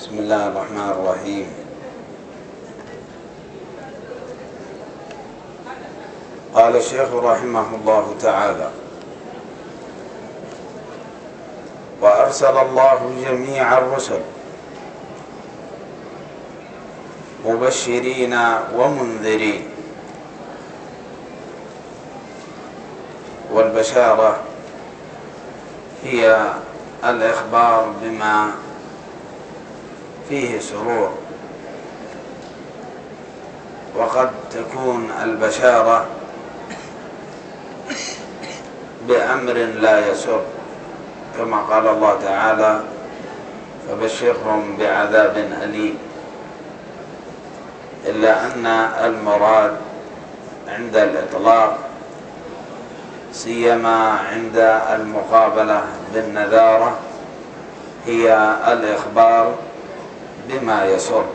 بسم الله الرحمن الرحيم. قال الشيخ رحمه الله تعالى: وأرسل الله جميع الرسل مبشرين ومنذرين. والبشارة هي الإخبار بما فيه سرور، وقد تكون البشارة بأمر لا يسر، كما قال الله تعالى: فبشرهم بعذاب أليم. إلا أن المراد عند الإطلاق، سيما عند المقابلة بالنذارة، هي الإخبار بما يسر،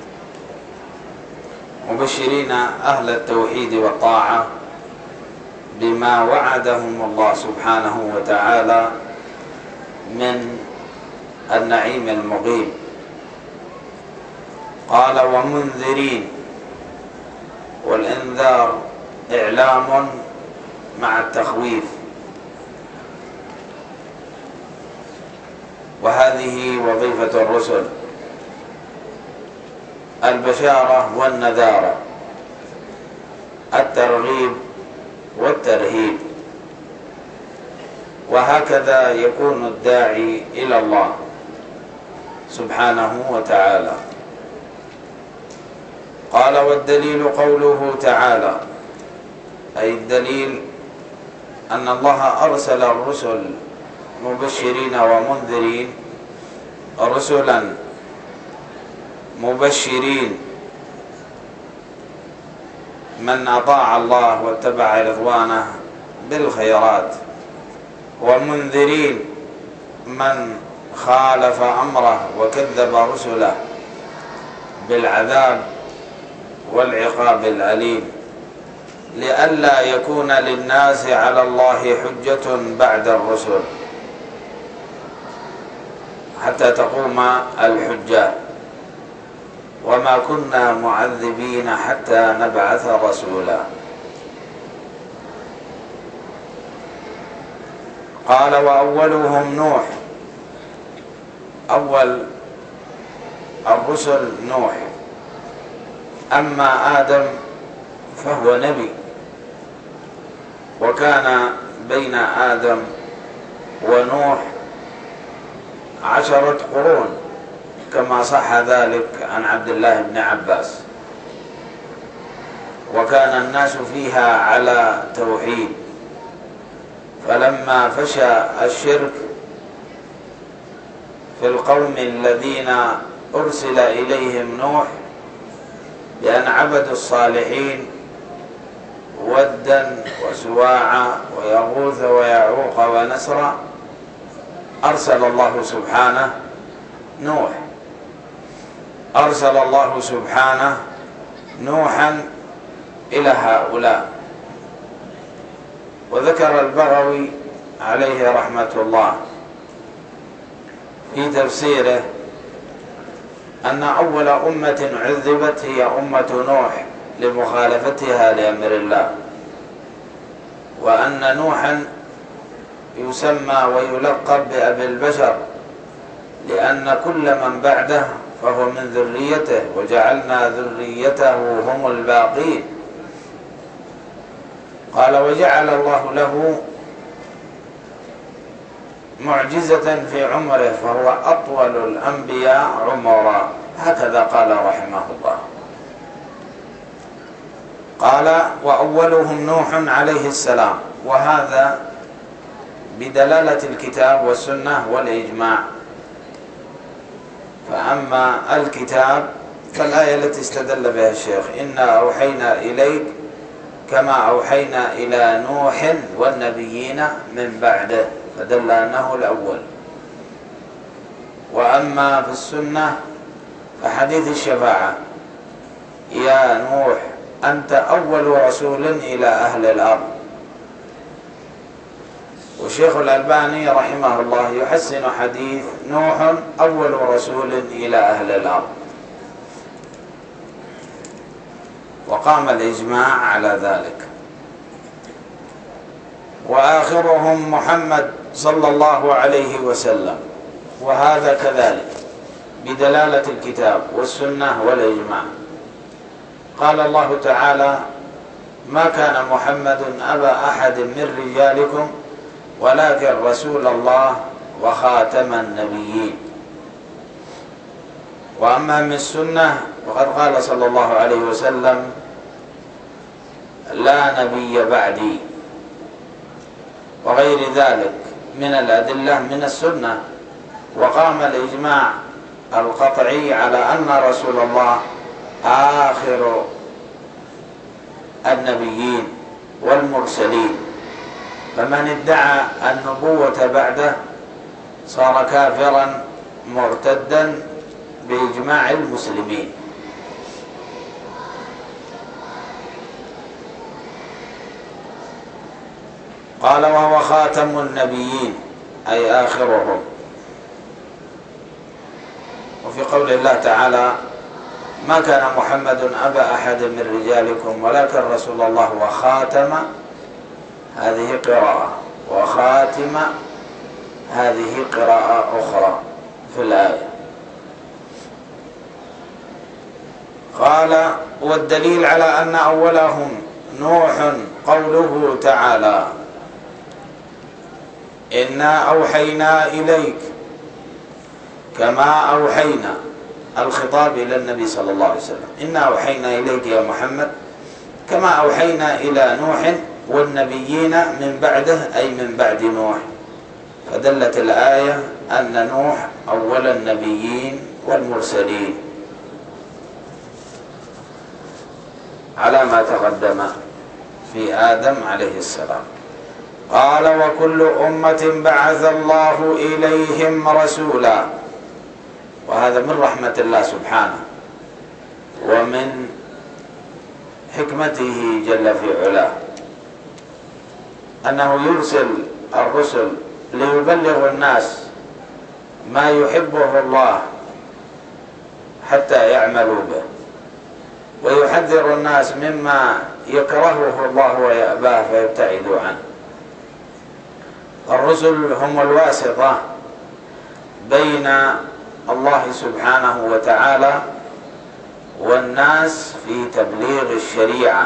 مبشرين أهل التوحيد والطاعة بما وعدهم الله سبحانه وتعالى من النعيم المقيم. قال: ومنذرين. والإنذار إعلام مع التخويف، وهذه وظيفة الرسل: البشارة والنذارة، الترغيب والترهيب. وهكذا يكون الداعي إلى الله سبحانه وتعالى. قال: والدليل قوله تعالى، أي الدليل أن الله أرسل الرسل مبشرين ومنذرين، رسلا مبشرين من أطاع الله واتبع رضوانه بالخيرات، ومنذرين من خالف أمره وكذب رسله بالعذاب والعقاب الأليم، لئلا يكون للناس على الله حجة بعد الرسل، حتى تقوم الحجة. وما كنا معذبين حتى نبعث رسولا. قال: وأولهم نوح. أول الرسل نوح، أما آدم فهو نبي، وكان بين آدم ونوح 10 قرون، كما صح ذلك عن عبد الله بن عباس، وكان الناس فيها على توحيد. فلما فشى الشرك في القوم الذين أرسل إليهم نوح بأن عبدوا الصالحين ودا وسواعا ويغوث ويعوق ونسرا، أرسل الله سبحانه نوح، أرسل الله سبحانه نوحا إلى هؤلاء. وذكر البغوي عليه رحمة الله في تفسيره أن أول أمة عذبت هي أمة نوح لمخالفتها لأمر الله، وأن نوحا يسمى ويلقب بأبي البشر، لأن كل من بعده فهو من ذريته، وجعلنا ذريته هم الباقين. قال: وجعل الله له معجزة في عمره، فهو أطول الأنبياء عمرا. هكذا قال رحمه الله. قال: وأولهم نوح عليه السلام. وهذا بدلالة الكتاب والسنة والإجماع. فأما الكتاب فالآية التي استدل بها الشيخ: إنا أوحينا إليك كما أوحينا إلى نوح والنبيين من بعده، فدل أنه الأول. وأما في السنة فحديث الشفاعة: يا نوح أنت أول رسول إلى أهل الأرض. والشيخ الألباني رحمه الله يحسن حديث نوح أول رسول إلى أهل الأرض، وقام الإجماع على ذلك. وآخرهم محمد صلى الله عليه وسلم، وهذا كذلك بدلالة الكتاب والسنة والإجماع. قال الله تعالى: ما كان محمد أبا أحد من رجالكم ولكن رسول الله وخاتم النبيين. وأما من السنة وقد قال صلى الله عليه وسلم: لا نبي بعدي، وغير ذلك من الأدلة من السنة. وقام الإجماع القطعي على أن رسول الله آخر النبيين والمرسلين، فمن ادعى النبوة بعده صار كافرا مرتدا بإجماع المسلمين. قال: وهو خاتم النبيين أي آخرهم. وفي قول الله تعالى: ما كان محمد أبا أحد من رجالكم ولكن رسول الله وخاتم، هذه قراءة، وخاتم هذه قراءة أخرى في الآية. قال: والدليل على أن أولهم نوح قوله تعالى: إنا أوحينا إليك كما أوحينا، الخطاب إلى النبي صلى الله عليه وسلم: إنا أوحينا إليك يا محمد كما أوحينا إلى نوح والنبيين من بعده، أي من بعد نوح. فدلت الآية أن نوح أول النبيين والمرسلين على ما تقدم في آدم عليه السلام. قال: وكل أمة بعث الله إليهم رسولا. وهذا من رحمة الله سبحانه ومن حكمته جل في علاه، أنه يرسل الرسل ليبلغ الناس ما يحبه الله حتى يعملوا به، ويحذر الناس مما يكرهه الله ويأباه فيبتعدوا عنه. الرسل هم الواسطة بين الله سبحانه وتعالى والناس في تبليغ الشريعة.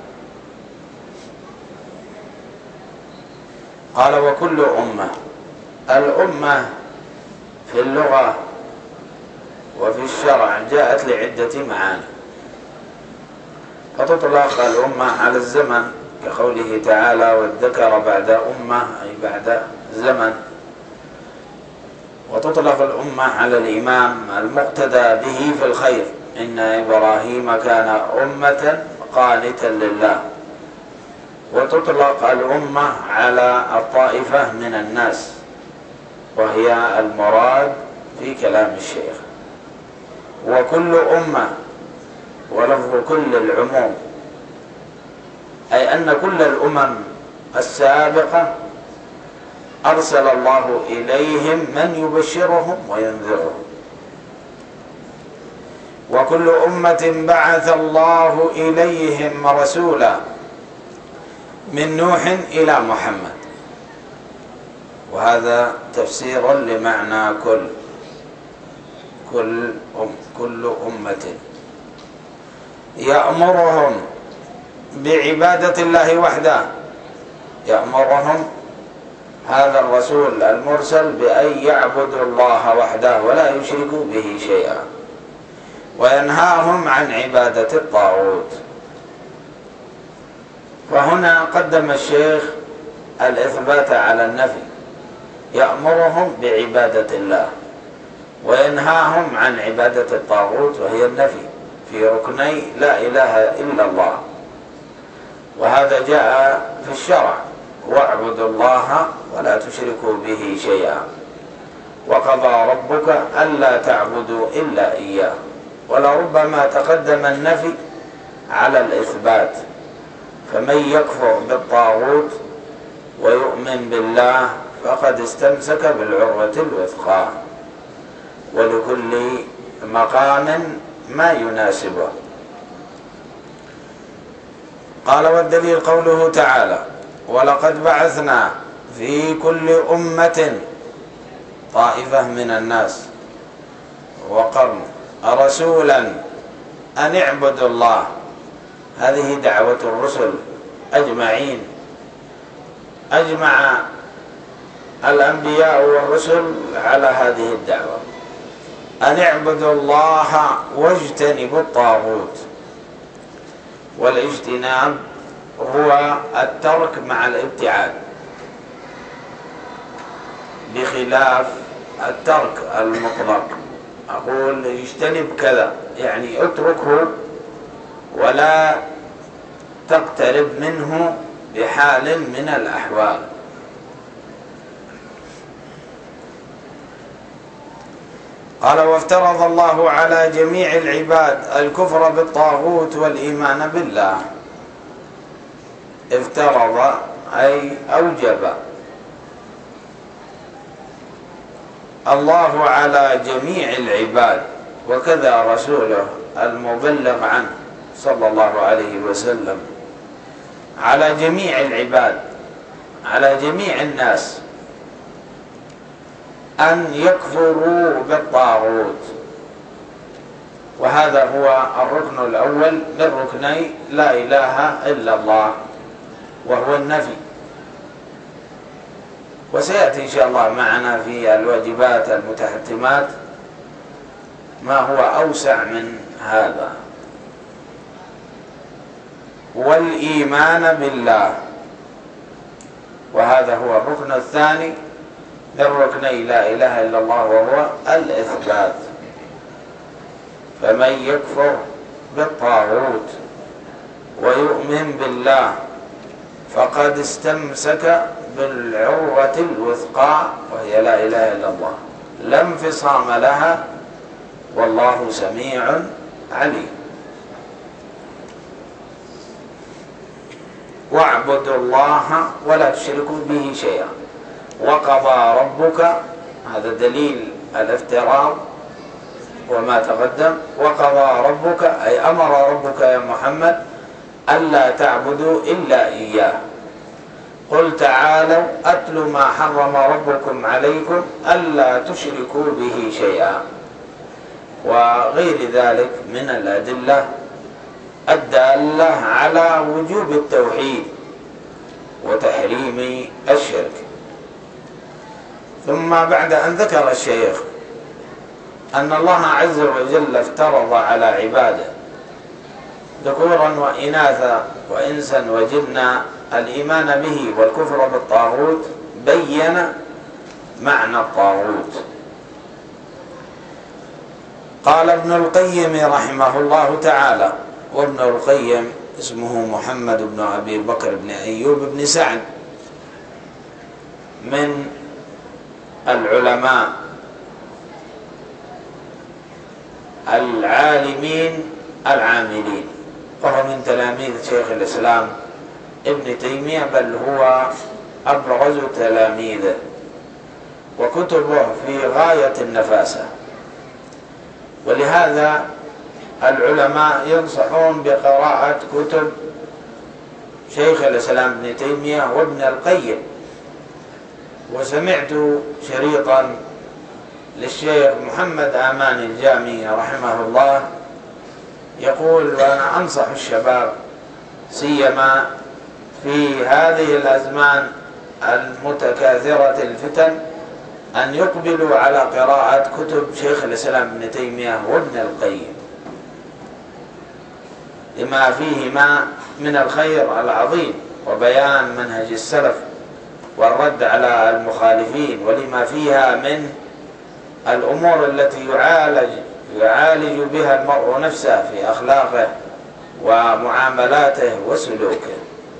قال: وكل أمة. الأمة في اللغة وفي الشرع جاءت لعدة معاني، فتطلق الأمة على الزمن كقوله تعالى: والذكر بعد أمة أي بعد زمن. وتطلق الأمة على الإمام المقتدى به في الخير: إن إبراهيم كان أمة قانتا لله. وتطلق الأمة على الطائفة من الناس، وهي المراد في كلام الشيخ. وكل أمة ولفظ كل العموم، أي أن كل الأمم السابقة أرسل الله إليهم من يبشرهم وينذرهم. وكل أمة بعث الله إليهم رسولا من نوح إلى محمد. وهذا تفسير لمعنى كل أمة يأمرهم بعبادة الله وحده. يأمرهم هذا الرسول المرسل بأن يعبدوا الله وحده ولا يشركوا به شيئا، وينهاهم عن عبادة الطاغوت. فهنا قدم الشيخ الإثبات على النفي، يأمرهم بعبادة الله وينهاهم عن عبادة الطاغوت، وهي النفي في ركني لا إله إلا الله. وهذا جاء في الشرع: واعبدوا الله ولا تشركوا به شيئا، وقضى ربك ألا تعبدوا إلا إياه. ولربما تقدم النفي على الإثبات، فمن يكفر بالطاغوت ويؤمن بالله فقد استمسك بالعروة الوثقى، ولكل مقام ما يناسبه. قال: والدليل قوله تعالى: ولقد بعثنا في كل أمة طائفة من الناس وقرن رسولا أن اعبدوا الله. هذه دعوة الرسل أجمعين، أجمع الأنبياء والرسل على هذه الدعوة، أن اعبدوا الله واجتنبوا الطاغوت. والاجتناب هو الترك مع الابتعاد، بخلاف الترك المطلق. أقول اجتنب كذا يعني اتركه ولا تقترب منه بحال من الأحوال. قال: وافترض الله على جميع العباد الكفر بالطاغوت والإيمان بالله. افترض أي أوجب الله على جميع العباد، وكذا رسوله المبلغ عنه صلى الله عليه وسلم، على جميع العباد، على جميع الناس، أن يكفروا بالطاغوت. وهذا هو الركن الأول من ركني لا إله إلا الله، وهو النفي. وسيأتي إن شاء الله معنا في الواجبات المتحتمات ما هو أوسع من هذا. والإيمان بالله، وهذا هو الركن الثاني من ركني لا إله إلا الله، وهو الإثبات. فمن يكفر بالطاغوت ويؤمن بالله فقد استمسك بالعروة الوثقى، وهي لا إله إلا الله، لا انفصام لها، والله سميع عليم. واعبدوا الله ولا تشركوا به شيئا. وقضى ربك، هذا دليل الافتراض وما تقدم. وقضى ربك أي أمر ربك يا محمد ألا تعبدوا إلا إياه. قل تعالوا أتل ما حرم ربكم عليكم ألا تشركوا به شيئا، وغير ذلك من الأدلة الدالة على وجوب التوحيد وتحريم الشرك. ثم بعد أن ذكر الشيخ أن الله عز وجل افترض على عباده ذكورا وإناثا وإنسا وجنا الإيمان به والكفر بالطاغوت، بين معنى الطاغوت. قال ابن القيم رحمه الله تعالى، وابن القيم اسمه محمد بن أبي بكر بن أيوب بن سعد، من العلماء العالمين العاملين، وهو من تلاميذ شيخ الإسلام ابن تيمية، بل هو أبرز تلاميذه، وكتبه في غاية النفاسة. ولهذا العلماء ينصحون بقراءة كتب شيخ الإسلام ابن تيمية وابن القيم. وسمعت شريطا للشيخ محمد آمان الجامي رحمه الله يقول: وأنا أنصح الشباب سيما في هذه الأزمان المتكاثرة الفتن أن يقبلوا على قراءة كتب شيخ الإسلام ابن تيمية وابن القيم، لما فيهما من الخير العظيم وبيان منهج السلف والرد على المخالفين، ولما فيها من الأمور التي يعالج بها المرء نفسه في أخلاقه ومعاملاته وسلوكه.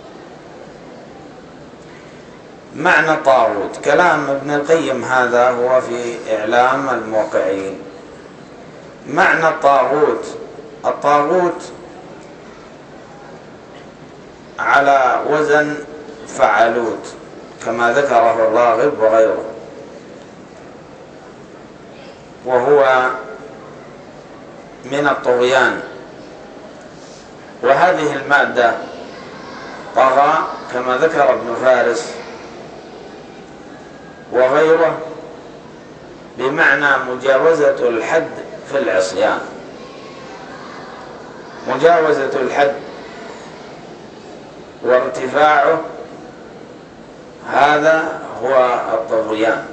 معنى الطاغوت، كلام ابن القيم هذا هو في إعلام الموقعين. معنى الطاغوت، الطاغوت على وزن فعلوت، كما ذكره الراغب وغيره، وهو من الطغيان. وهذه المادة طغى كما ذكر ابن فارس وغيره بمعنى مجاوزة الحد في العصيان. مجاوزة الحد وارتفاعه هذا هو الطغيان.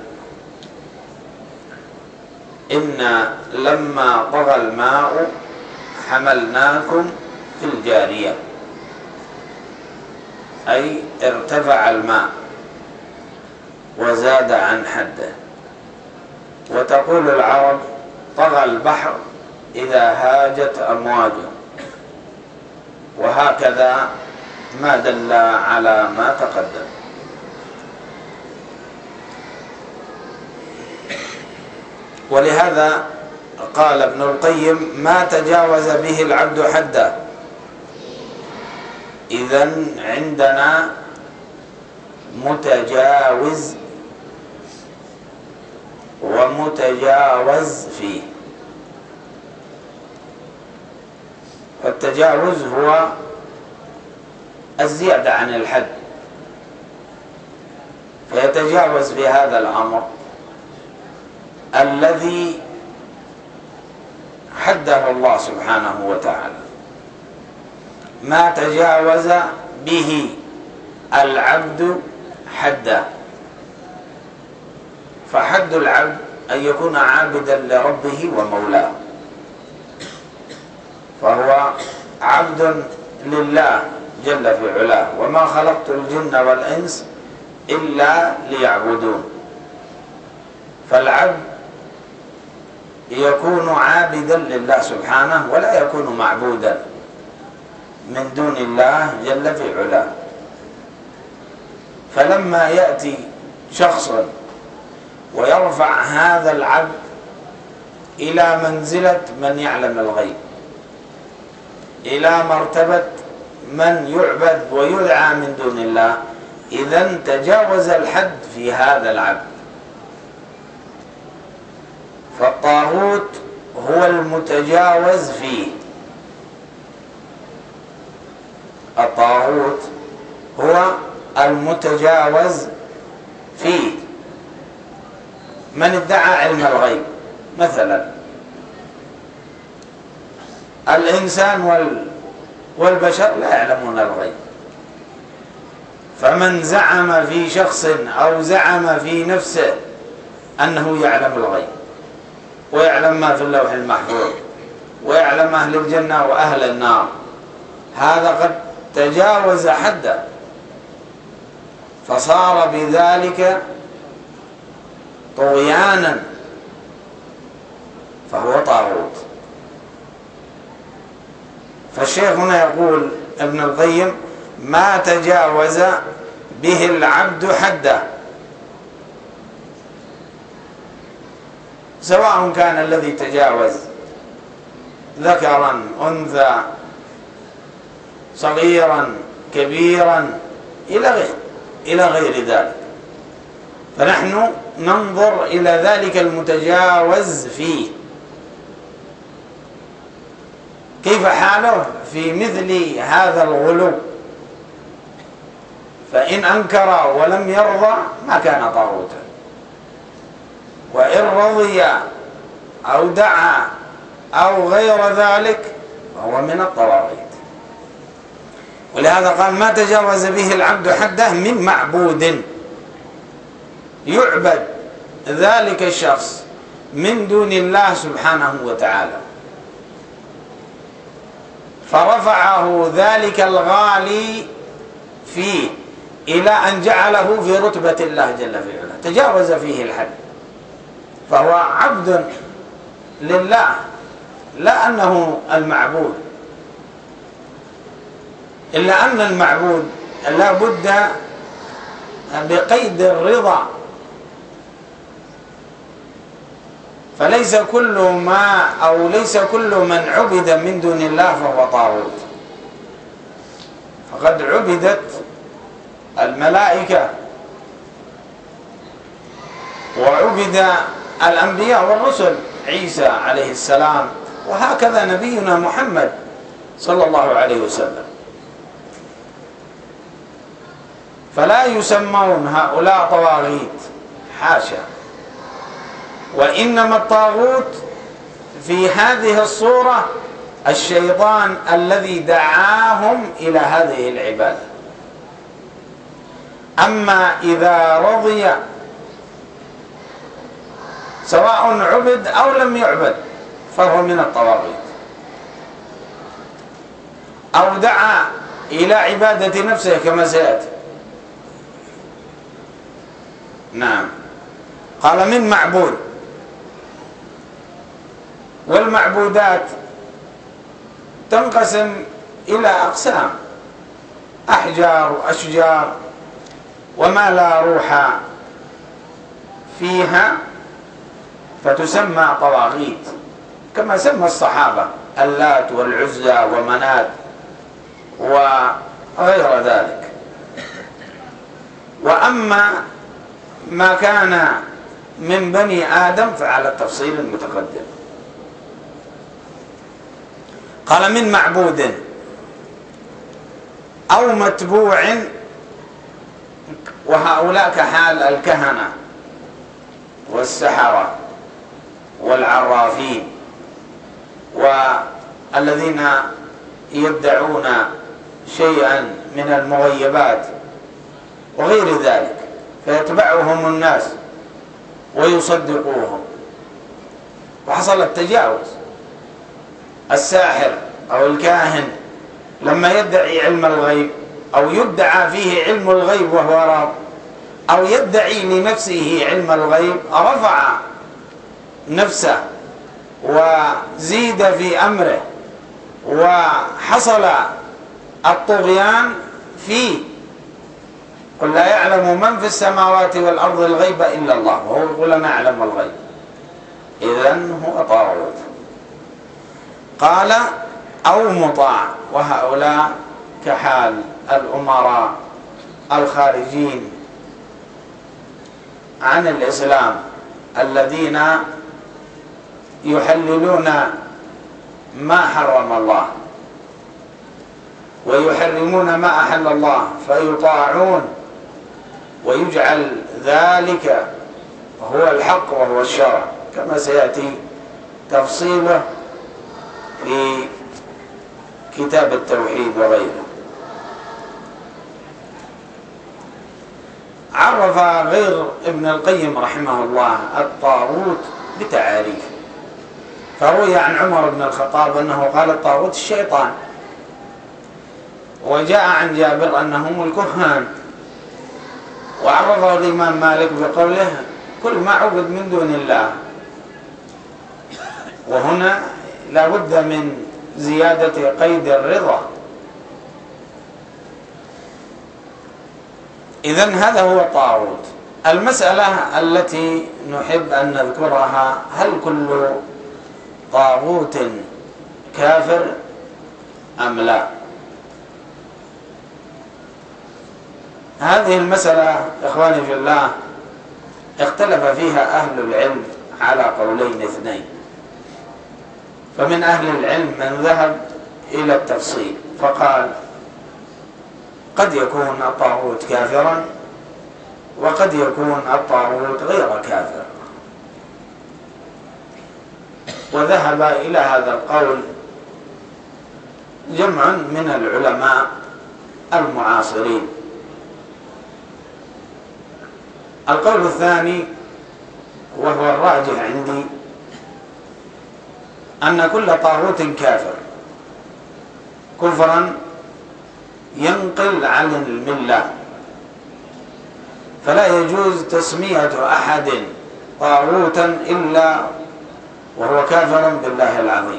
إنا لما طغى الماء حملناكم في الجارية، أي ارتفع الماء وزاد عن حده. وتقول العرب طغى البحر إذا هاجت أمواجه، وهكذا ما دل على ما تقدم. ولهذا قال ابن القيم ما تجاوز به العبد حده. إذن عندنا متجاوز ومتجاوز فيه. فالتجاوز هو الزيادة عن الحد، فيتجاوز في هذا الأمر الذي حده الله سبحانه وتعالى. ما تجاوز به العبد حده. فحد العبد أن يكون عابدا لربه ومولاه، فهو عبد لله جل في علاه. وما خلقت الجن والإنس إلا ليعبدون. فالعبد يكون عابدا لله سبحانه ولا يكون معبودا من دون الله جل في علاه. فلما يأتي شخص ويرفع هذا العبد إلى منزلة من يعلم الغيب، إلى مرتبة من يعبد ويدعى من دون الله، إذن تجاوز الحد في هذا العبد. فالطاغوت هو المتجاوز فيه. الطاغوت هو المتجاوز فيه. من ادعى علم الغيب مثلا، الإنسان والبشر لا يعلمون الغيب، فمن زعم في شخص أو زعم في نفسه أنه يعلم الغيب ويعلم ما في اللوح المحفوظ ويعلم أهل الجنة وأهل النار، هذا قد تجاوز حده، فصار بذلك طغيانا، فهو طاغوت. فالشيخ هنا يقول ابن القيم ما تجاوز به العبد حده، سواء كان الذي تجاوز ذكرا أنثى صغيرا كبيرا إلى غير ذلك. فنحن ننظر إلى ذلك المتجاوز فيه كيف حاله في مثل هذا الغلو. فإن أنكر ولم يرضى ما كان طاغوتا، وإن رضي أو دعا أو غير ذلك فهو من الطواغيت. ولهذا قال ما تجاوز به العبد حده من معبود يعبد ذلك الشخص من دون الله سبحانه وتعالى، فرفعه ذلك الغالي فيه إلى أن جعله في رتبة الله جل في علاه، تجاوز فيه الحد، فهو عبد لله لا أنه المعبود. إلا أن المعبود لا بد بقيد الرضا، فليس كل ما أو ليس كل من عبد من دون الله فهو طاغوت. فقد عبدت الملائكة وعبد الأنبياء والرسل، عيسى عليه السلام، وهكذا نبينا محمد صلى الله عليه وسلم. فلا يسمون هؤلاء طواغيت، حاشا، وإنما الطاغوت في هذه الصورة الشيطان الذي دعاهم إلى هذه العبادة. أما إذا رضي سواء عبد أو لم يعبد فهو من الطواغيت، أو دعا إلى عبادة نفسه كما سيأتي. نعم، قال من معبود، والمعبودات تنقسم إلى أقسام: أحجار وأشجار وما لا روح فيها فتسمى طواغيت، كما سمى الصحابة اللات والعزى ومنات وغير ذلك. وأما ما كان من بني آدم فعلى التفصيل المتقدم. قال من معبود أو متبوع، وهؤلاء كحال الكهنة والسحرة والعرافين والذين يدعون شيئا من المغيبات وغير ذلك، فيتبعهم الناس ويصدقوهم، وحصل التجاوز. الساحر أو الكاهن لما يدعي علم الغيب أو يدعى فيه علم الغيب وهو راض، أو يدعي لنفسه علم الغيب، رفع نفسه وزيد في أمره وحصل الطغيان فيه. قل لا يعلم من في السماوات والأرض الغيب إلا الله، وهو يقول أنا أعلم الغيب، إذن هو طاغوت. قال أو مطاع، وهؤلاء كحال الأمراء الخارجين عن الإسلام الذين يحللون ما حرم الله ويحرمون ما أحل الله، فيطاعون ويجعل ذلك هو الحق وهو الشرع، كما سيأتي تفصيله في كتاب التوحيد وغيره. عرف غير ابن القيم رحمه الله الطاغوت بتعاريف، فروي عن عمر بن الخطاب أنه قال الطاغوت الشيطان، وجاء عن جابر أنهم الكهان، وعرفه الإمام مالك بقوله كل ما عبد من دون الله. وهنا لا بد من زيادة قيد الرضا. إذن هذا هو الطاغوت. المسألة التي نحب أن نذكرها: هل كل طاغوت كافر أم لا؟ هذه المسألة إخواني في الله اختلف فيها أهل العلم على قولين اثنين. فمن أهل العلم من ذهب إلى التفصيل فقال قد يكون الطاغوت كافرا وقد يكون الطاغوت غير كافر، وذهب إلى هذا القول جمع من العلماء المعاصرين. القول الثاني وهو الراجح عندي أن كل طاغوت كافر كفرا ينقل عن الملة، فلا يجوز تسمية أحد طاغوتا إلا وهو كافر بالله العظيم.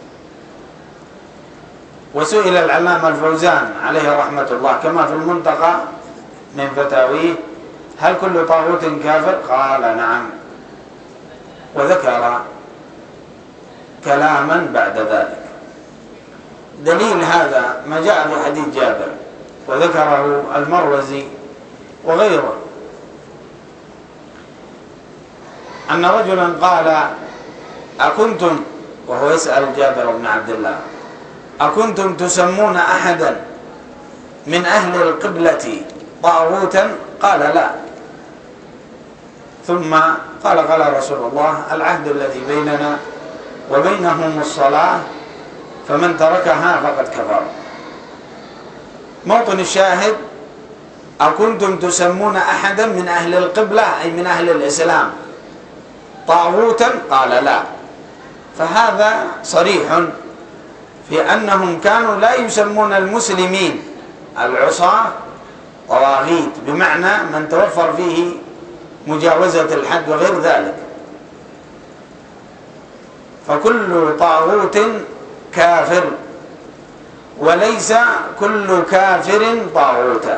وسئل العلامة الفوزان عليه رحمة الله كما في المنتقى من فتاويه: هل كل طاغوت كافر؟ قال نعم، وذكر كلاما بعد ذلك. دليل هذا ما جاء في حديث جابر وذكره المروزي وغيره، أن رجلا قال: أكنتم، وهو يسأل جابر بن عبد الله، أكنتم تسمون أحدا من أهل القبلة طاغوتا؟ قال: لا. ثم قال رسول الله: العهد الذي بيننا وبينهم الصلاة، فمن تركها فقد كفر. موطن الشاهد: أكنتم تسمون أحدا من أهل القبلة أي من أهل الإسلام طاغوتا؟ قال: لا. فهذا صريح في أنهم كانوا لا يسمون المسلمين العصاة طواغيت، بمعنى من توفر فيه مجاوزة الحد وغير ذلك، فكل طاغوت كافر، وليس كل كافر طاغوتا.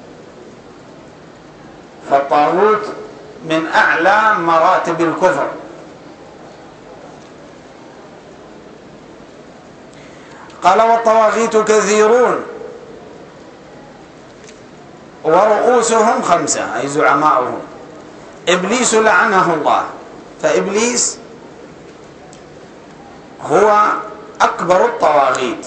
فالطاغوت من أعلى مراتب الكفر. قال: والطواغيت كثيرون ورؤوسهم 5، أي زعماؤهم. إبليس لعنه الله، فإبليس هو أكبر الطواغيت،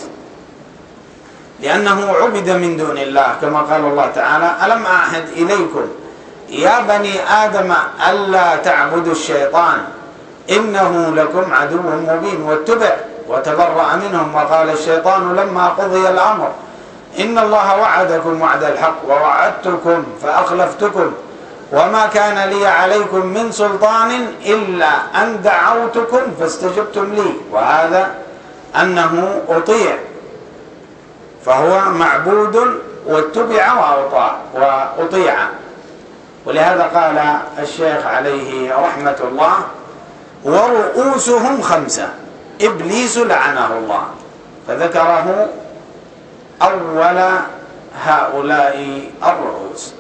لأنه عبد من دون الله، كما قال الله تعالى: ألم أعهد إليكم يا بني آدم ألا تعبدوا الشيطان إنه لكم عدو مبين، واتبع وتبرأ منهم، وقال الشيطان لما قضي الأمر إن الله وعدكم وعد الحق ووعدتكم فأخلفتكم وما كان لي عليكم من سلطان إلا أن دعوتكم فاستجبتم لي. وهذا أنه أطيع، فهو معبود واتبع وأطيع. ولهذا قال الشيخ عليه رحمة الله: ورؤوسهم 5، إبليس لعنه الله، فذكره أول هؤلاء الرؤوس.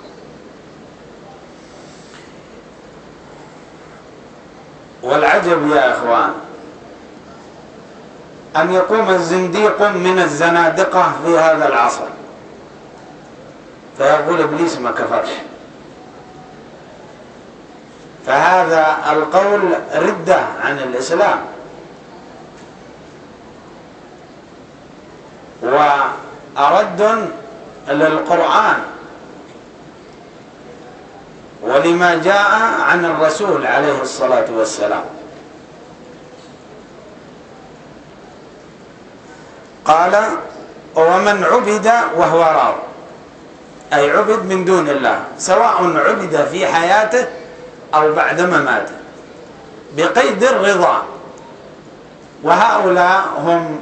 والعجب يا إخوان أن يقوم الزنديق من الزنادقة في هذا العصر فيقول إبليس ما كفرش، فهذا القول ردة عن الإسلام وأرد للقرآن ولما جاء عن الرسول عليه الصلاة والسلام. قال: ومن عبد وهو راض، أي عبد من دون الله، سواء عبد في حياته أو بعد مماته، بقيد الرضا. وهؤلاء هم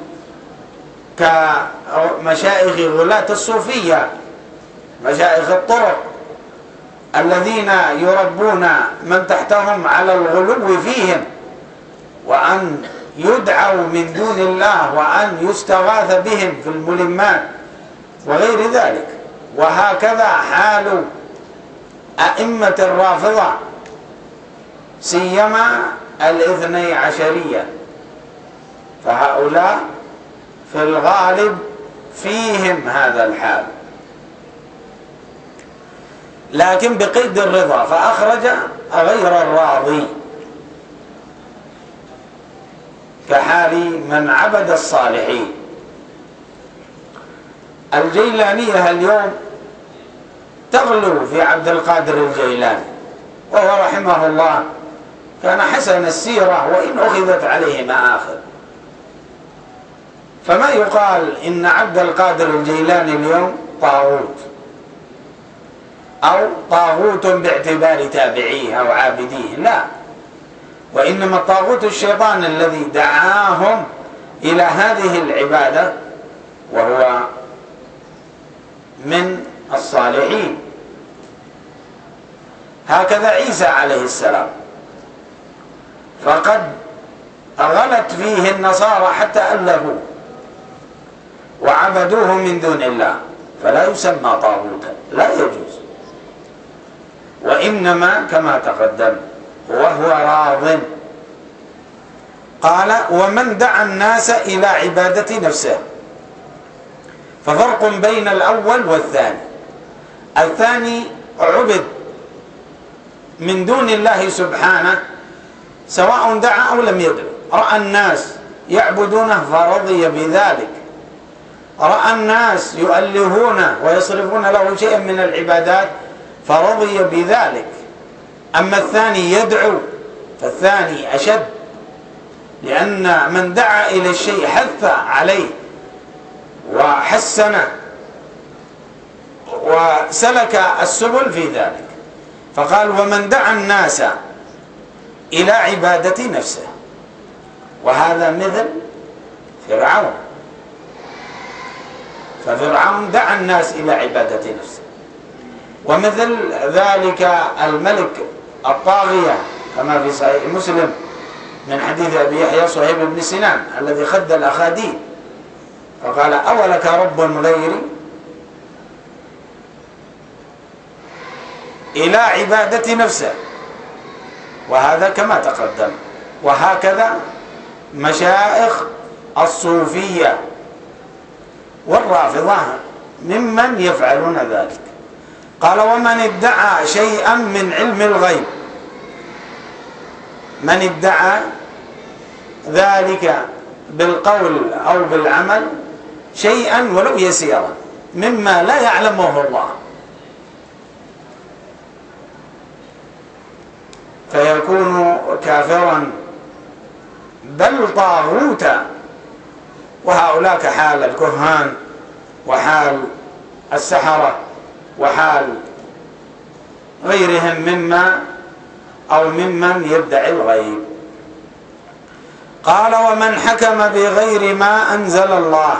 كمشايخ غلاة الصوفية، مشايخ الطرق، الذين يربون من تحتهم على الغلو فيهم، وأن يدعوا من دون الله، وأن يستغاث بهم في الملمات وغير ذلك. وهكذا حال أئمة الرافضة، سيما الاثني عشرية، فهؤلاء في الغالب فيهم هذا الحال، لكن بقيد الرضا، فأخرج غير الراضي، كحال من عبد الصالحين. الجيلانية اليوم تغلو في عبد القادر الجيلاني، وهو رحمه الله كان حسن السيرة وإن أخذت عليه مآخذ. فما يقال إن عبد القادر الجيلاني اليوم طاغوت أو طاغوت باعتبار تابعيه أو عابديه، لا، وإنما الطاغوت الشيطان الذي دعاهم إلى هذه العبادة، وهو من الصالحين. هكذا عيسى عليه السلام، فقد غلت فيه النصارى حتى ألهوا وعبدوه من دون الله، فلا يسمى طاغوتا، لا يجوز، وإنما كما تقدم وهو راض. قال: ومن دعا الناس إلى عبادة نفسه. ففرق بين الأول والثاني. الثاني عبد من دون الله سبحانه سواء دعا أو لم يدعو. رأى الناس يعبدونه فرضي بذلك، رأى الناس يؤلهونه ويصرفون له شيئا من العبادات فرضي بذلك. أما الثاني يدعو فالثاني أشد، لأن من دعا إلى الشيء حث عليه وحسنه وسلك السبل في ذلك. فقال ومن دعا الناس إلى عبادة نفسه، وهذا مثل فرعون، ففرعون دعا الناس إلى عبادة نفسه. ومثل ذلك الملك الطاغية كما في صحيح مسلم من حديث أبي يحيى صهيب بن سنان الذي خد الأخاديد فقال أولك رب غيري، إلى عبادة نفسه. وهذا كما تقدم. وهكذا مشايخ الصوفية والرافضة ممن يفعلون ذلك. قال ومن ادعى شيئا من علم الغيب، من ادعى ذلك بالقول أو بالعمل شيئا ولو يسيرا مما لا يعلمه الله، فيكون كافرا بل طاغوتا. وهؤلاء كحال الكهان وحال السحرة وحال غيرهم ممن يدعي الغيب. قال ومن حكم بغير ما أنزل الله.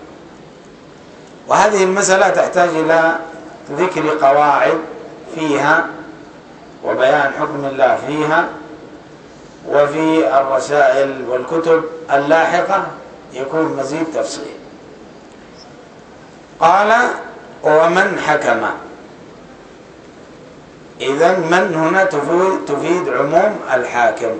وهذه المسألة تحتاج إلى ذكر قواعد فيها وبيان حكم الله فيها، وفي الرسائل والكتب اللاحقة يكون مزيد تفصيل. قال ومن حكم، إذن من هنا تفيد عموم الحاكم.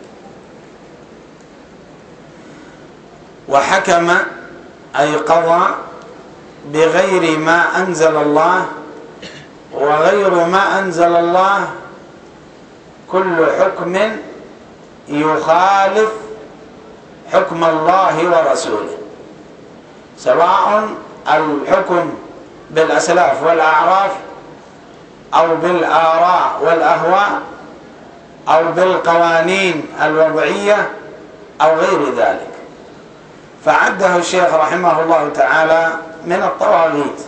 وحكم أي قضى بغير ما أنزل الله، وغير ما أنزل الله كل حكم يخالف حكم الله ورسوله، سواء الحكم بالأسلاف والأعراف أو بالآراء والأهواء أو بالقوانين الوضعية أو غير ذلك. فعده الشيخ رحمه الله تعالى من الطواغيت.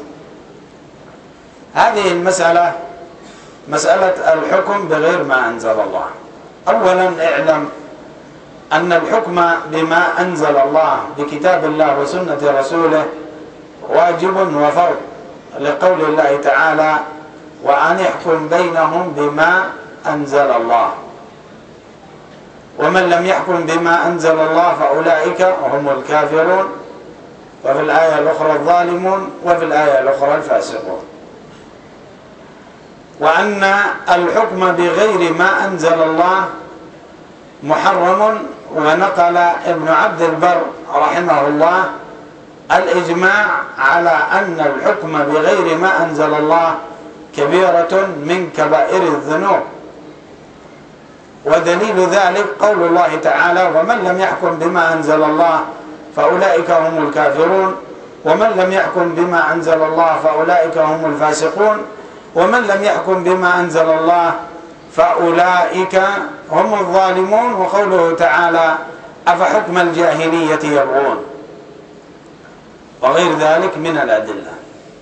هذه المسألة مسألة الحكم بغير ما أنزل الله. أولا اعلم أن الحكم بما أنزل الله بكتاب الله وسنة رسوله واجب وفرض، لقول الله تعالى وأن يحكم بينهم بما أنزل الله. ومن لم يحكم بما أنزل الله فأولئك هم الكافرون، وفي الآية الأخرى الظالمون، وفي الآية الأخرى الفاسقون. وأن الحكم بغير ما أنزل الله محرم. ونقل ابن عبد البر رحمه الله الإجماع على أن الحكم بغير ما أنزل الله كبيرة من كبائر الذنوب. ودليل ذلك قول الله تعالى ومن لم يحكم بما أنزل الله فأولئك هم الكافرون، ومن لم يحكم بما أنزل الله فأولئك هم الفاسقون، ومن لم يحكم بما أنزل الله فأولئك هم الظالمون. وقوله تعالى أفحكم الجاهلية يبغون، وغير ذلك من الأدلة.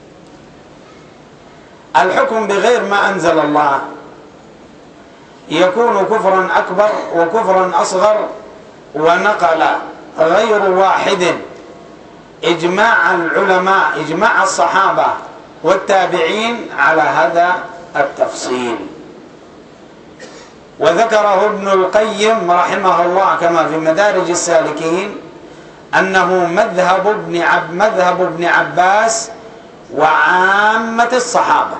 الحكم بغير ما أنزل الله يكون كفرا أكبر وكفرا أصغر. ونقل غير واحد إجماع العلماء إجماع الصحابة والتابعين على هذا التفصيل. وذكره ابن القيم رحمه الله كما في مدارج السالكين أنه مذهب ابن عباس وعامة الصحابة.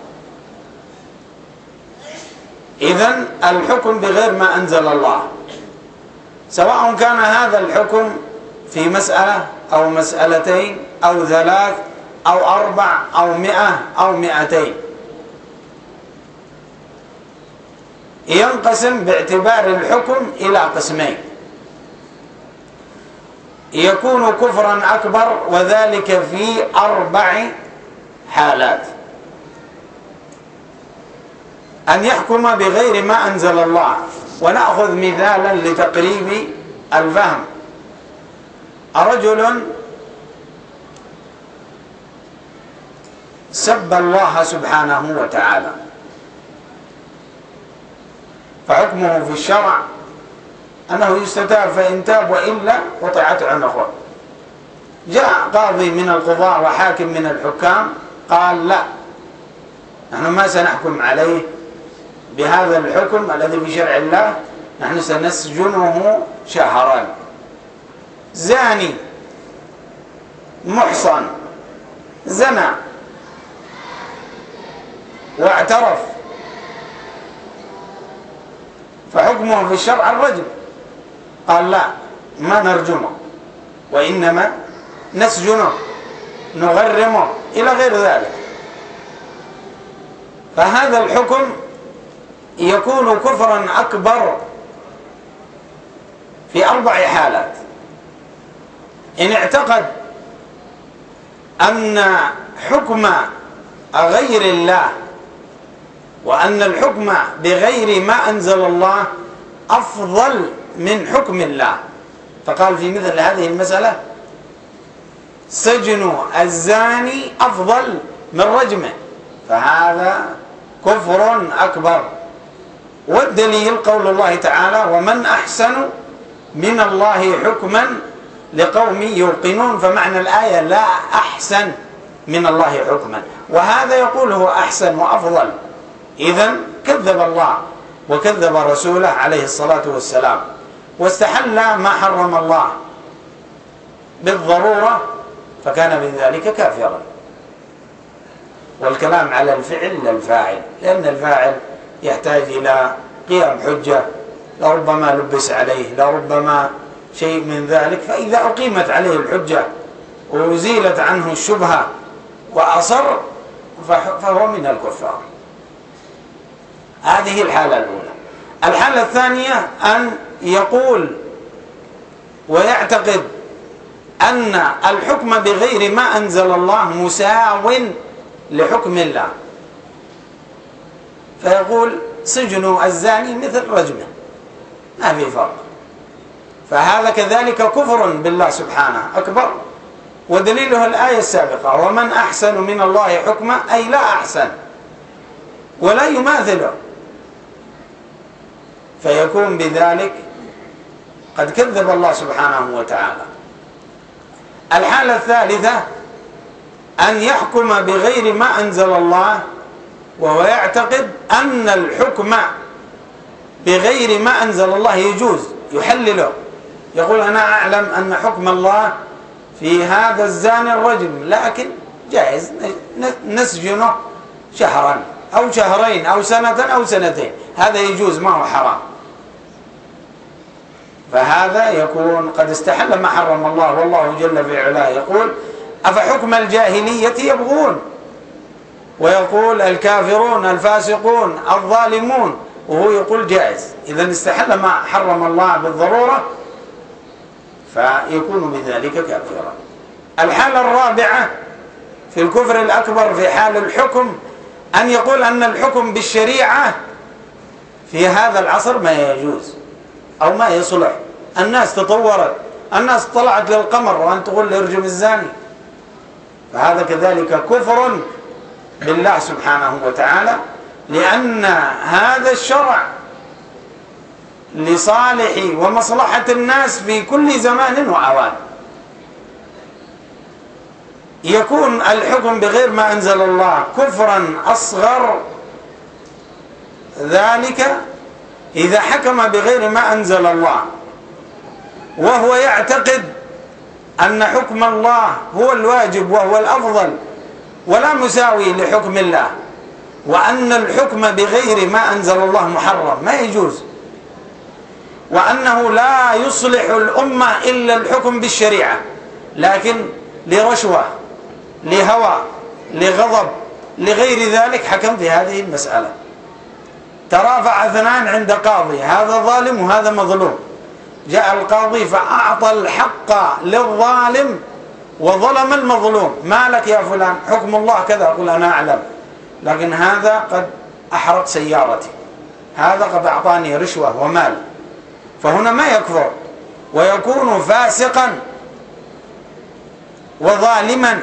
إذن الحكم بغير ما أنزل الله سواء كان هذا الحكم في مسألة أو مسألتين أو ثلاث أو 4 أو 100 أو 200، ينقسم باعتبار الحكم إلى قسمين: يكون كفرا أكبر، وذلك في 4 حالات: أن يحكم بغير ما أنزل الله. ونأخذ مثالا لتقريب الفهم: رجل سب الله سبحانه وتعالى، فحكمه في الشرع أنه يستتاب، فإن تاب وإلا قطعت عنقه. جاء قاضي من القضاة وحاكم من الحكام قال: لا، نحن ما سنحكم عليه بهذا الحكم الذي في شرع الله، نحن سنسجنه شهرا. زاني محصن زنى واعترف، فحكمه في الشرع الرجم. قال: لا، ما نرجمه، وإنما نسجنه نغرمه إلى غير ذلك. فهذا الحكم يكون كفرا أكبر في 4 حالات: إن اعتقد أن حكم غير الله وأن الحكم بغير ما أنزل الله أفضل من حكم الله، فقال في مثل هذه المسألة: سجن الزاني أفضل من رجمه، فهذا كفر أكبر. والدليل قول الله تعالى: ومن أحسن من الله حكما لقوم يوقنون. فمعنى الآية: لا أحسن من الله حكما، وهذا يقول هو أحسن وأفضل. إذن كذب الله وكذب رسوله عليه الصلاة والسلام، واستحل ما حرم الله بالضرورة، فكان بذلك كافرا. والكلام على الفعل لا الفاعل، لأن الفاعل يحتاج إلى قيام حجة، لربما لبس عليه، لربما شيء من ذلك، فإذا أقيمت عليه الحجة وأزيلت عنه الشبهة وأصر فهو من الكفار. هذه الحالة الأولى. الحالة الثانية أن يقول ويعتقد أن الحكم بغير ما أنزل الله مساو لحكم الله، فيقول: سجن الزاني مثل رجمه، ما في فرق. فهذا كذلك كفر بالله سبحانه أكبر، ودليله الآية السابقة: ومن أحسن من الله حكما، أي لا أحسن ولا يماثله، فيكون بذلك قد كذب الله سبحانه وتعالى. الحالة الثالثة أن يحكم بغير ما أنزل الله، وهو يعتقد أن الحكم بغير ما أنزل الله يجوز، يحلله، يقول: أنا أعلم أن حكم الله في هذا الزاني الرجم، لكن جائز نسجنه شهرا أو شهرين أو سنة أو سنتين، هذا يجوز ما هو حرام. فهذا يكون قد استحل ما حرم الله، والله جل في علاه يقول: أفحكم الجاهلية يبغون، ويقول: الكافرون الفاسقون الظالمون، وهو يقول جائز. إذا استحل ما حرم الله بالضرورة فيكون بذلك كافرا. الحالة الرابعة في الكفر الأكبر في حال الحكم أن يقول أن الحكم بالشريعة في هذا العصر ما يجوز أو ما يصلح، الناس تطورت، الناس طلعت للقمر، وأن تقول ارجم الزاني، فهذا كذلك كفر بالله سبحانه وتعالى، لأن هذا الشرع لصالح ومصلحة الناس في كل زمان وأوان. يكون الحكم بغير ما أنزل الله كفرا أصغر، ذلك إذا حكم بغير ما أنزل الله وهو يعتقد أن حكم الله هو الواجب وهو الأفضل ولا مساوي لحكم الله، وأن الحكم بغير ما أنزل الله محرم ما يجوز، وأنه لا يصلح الأمة إلا الحكم بالشريعة، لكن لرشوة، لهوى، لغضب، لغير ذلك حكم في هذه المسألة. ترافع اثنان عند قاضي، هذا ظالم وهذا مظلوم، جاء القاضي فأعطى الحق للظالم وظلم المظلوم. ما لك يا فلان؟ حكم الله كذا. أقول أنا أعلم، لكن هذا قد أحرق سيارتي، هذا قد أعطاني رشوة ومال، فهنا ما يكفر ويكون فاسقا وظالما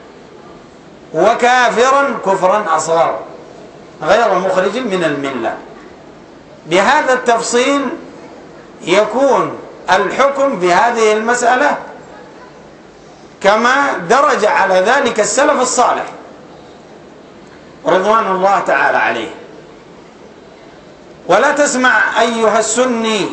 وكافرا كفرا أصغر غير مخرج من الملة. بهذا التفصيل يكون الحكم في هذه المسألة كما درج على ذلك السلف الصالح رضوان الله تعالى عليه. ولا تسمع أيها السني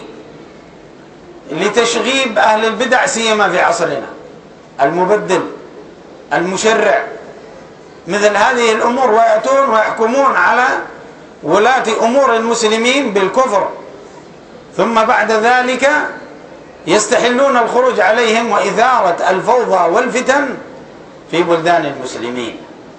لتشغيب أهل البدع سيما في عصرنا المبدل المشرع مثل هذه الأمور، ويأتون ويحكمون على ولاة أمور المسلمين بالكفر، ثم بعد ذلك يستحلون الخروج عليهم وإثارة الفوضى والفتن في بلدان المسلمين.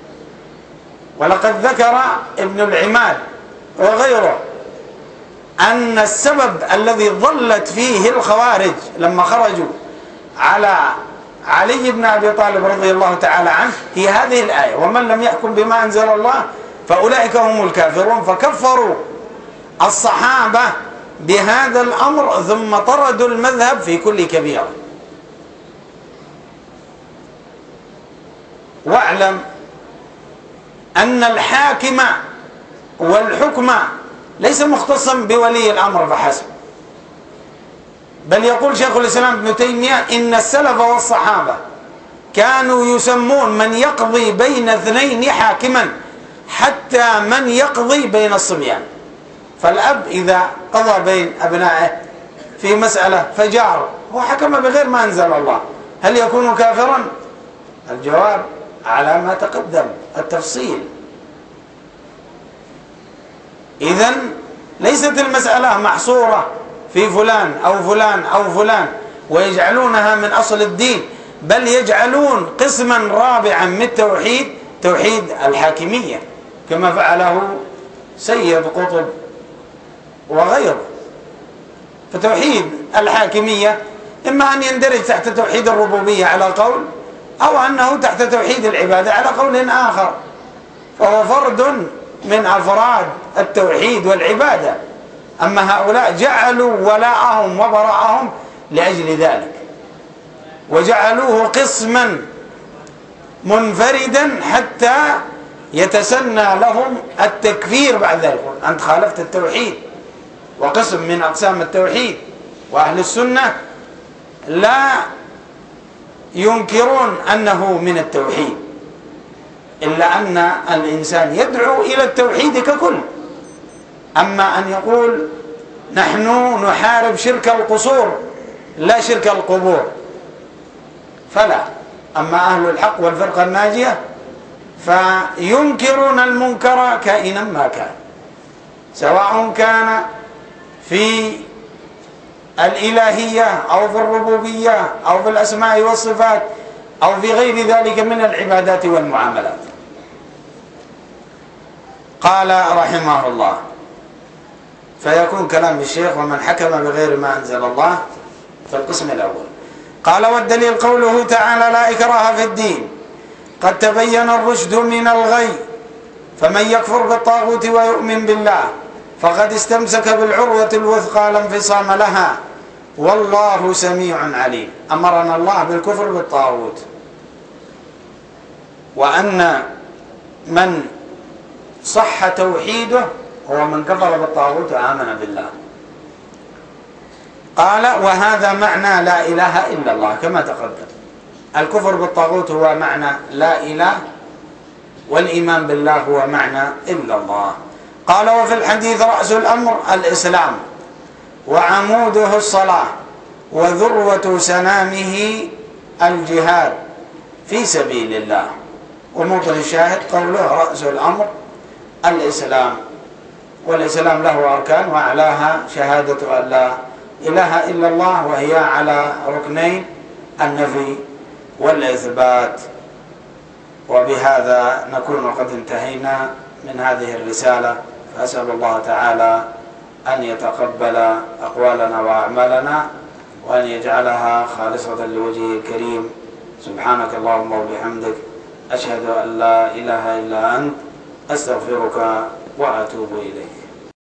ولقد ذكر ابن العماد وغيره أن السبب الذي ضلت فيه الخوارج لما خرجوا على علي بن أبي طالب رضي الله تعالى عنه هي هذه الآية: ومن لم يحكم بما أنزل الله فأولئك هم الكافرون، فكفروا الصحابة بهذا الأمر ثم طردوا المذهب في كل كبيرة. واعلم أن الحاكم والحكم ليس مختصا بولي الأمر فحسب، بل يقول شيخ الإسلام ابن تيمية إن السلف والصحابة كانوا يسمون من يقضي بين اثنين حاكما حتى من يقضي بين الصبيان. فالأب إذا قضى بين أبنائه في مسألة فجار هو حكم بغير ما أنزل الله، هل يكون كافرا؟ الجواب على ما تقدم التفصيل. إذن ليست المسألة محصورة في فلان أو فلان أو فلان ويجعلونها من أصل الدين، بل يجعلون قسما رابعا من التوحيد توحيد الحاكمية كما فعله سيد قطب وغيره. فتوحيد الحاكمية إما أن يندرج تحت توحيد الربوبية على قول، أو أنه تحت توحيد العبادة على قول آخر، فهو فرد من أفراد التوحيد والعبادة. أما هؤلاء جعلوا ولاءهم وبراءهم لأجل ذلك، وجعلوه قسما منفردا حتى يتسنى لهم التكفير بعد ذلك. أنت خالفت التوحيد وقسم من أقسام التوحيد. وأهل السنة لا ينكرون أنه من التوحيد، إلا أن الإنسان يدعو إلى التوحيد ككل. أما أن يقول نحن نحارب شرك القصور لا شرك القبور فلا. أما أهل الحق والفرقة الناجية فينكرون المنكر كائنا ما كان، سواء كان في الإلهية أو في الربوبية أو في الأسماء والصفات أو في غير ذلك من العبادات والمعاملات. قال رحمه الله: فيكون كلام الشيخ ومن حكم بغير ما أنزل الله في القسم الأول. قال: والدليل قوله تعالى: لا إكراه في الدين قد تبين الرشد من الغي، فمن يكفر بالطاغوت ويؤمن بالله فقد استمسك بالعروة الوثقى لا انفصام لها والله سميع عليم. أمرنا الله بالكفر بالطاغوت، وأن من صح توحيده هو من كفر بالطاغوت وآمن بالله. قال: وهذا معنى لا إله إلا الله كما تقدم. الكفر بالطاغوت هو معنى لا إله، والإيمان بالله هو معنى إلا الله. قال: وفي الحديث رأس الأمر الإسلام وعموده الصلاة وذروة سنامه الجهاد في سبيل الله. وموطن الشاهد قوله رأس الأمر الإسلام، والإسلام له أركان وأعلاها شهادة أن لا إله إلا الله، وهي على ركنين: النفي والإثبات. وبهذا نكون قد انتهينا من هذه الرسالة، فأسأل الله تعالى أن يتقبل أقوالنا وأعمالنا وأن يجعلها خالصة لوجهه الكريم. سبحانك اللهم وبحمدك، أشهد أن لا إله إلا أنت، أستغفرك وأتوب إليك.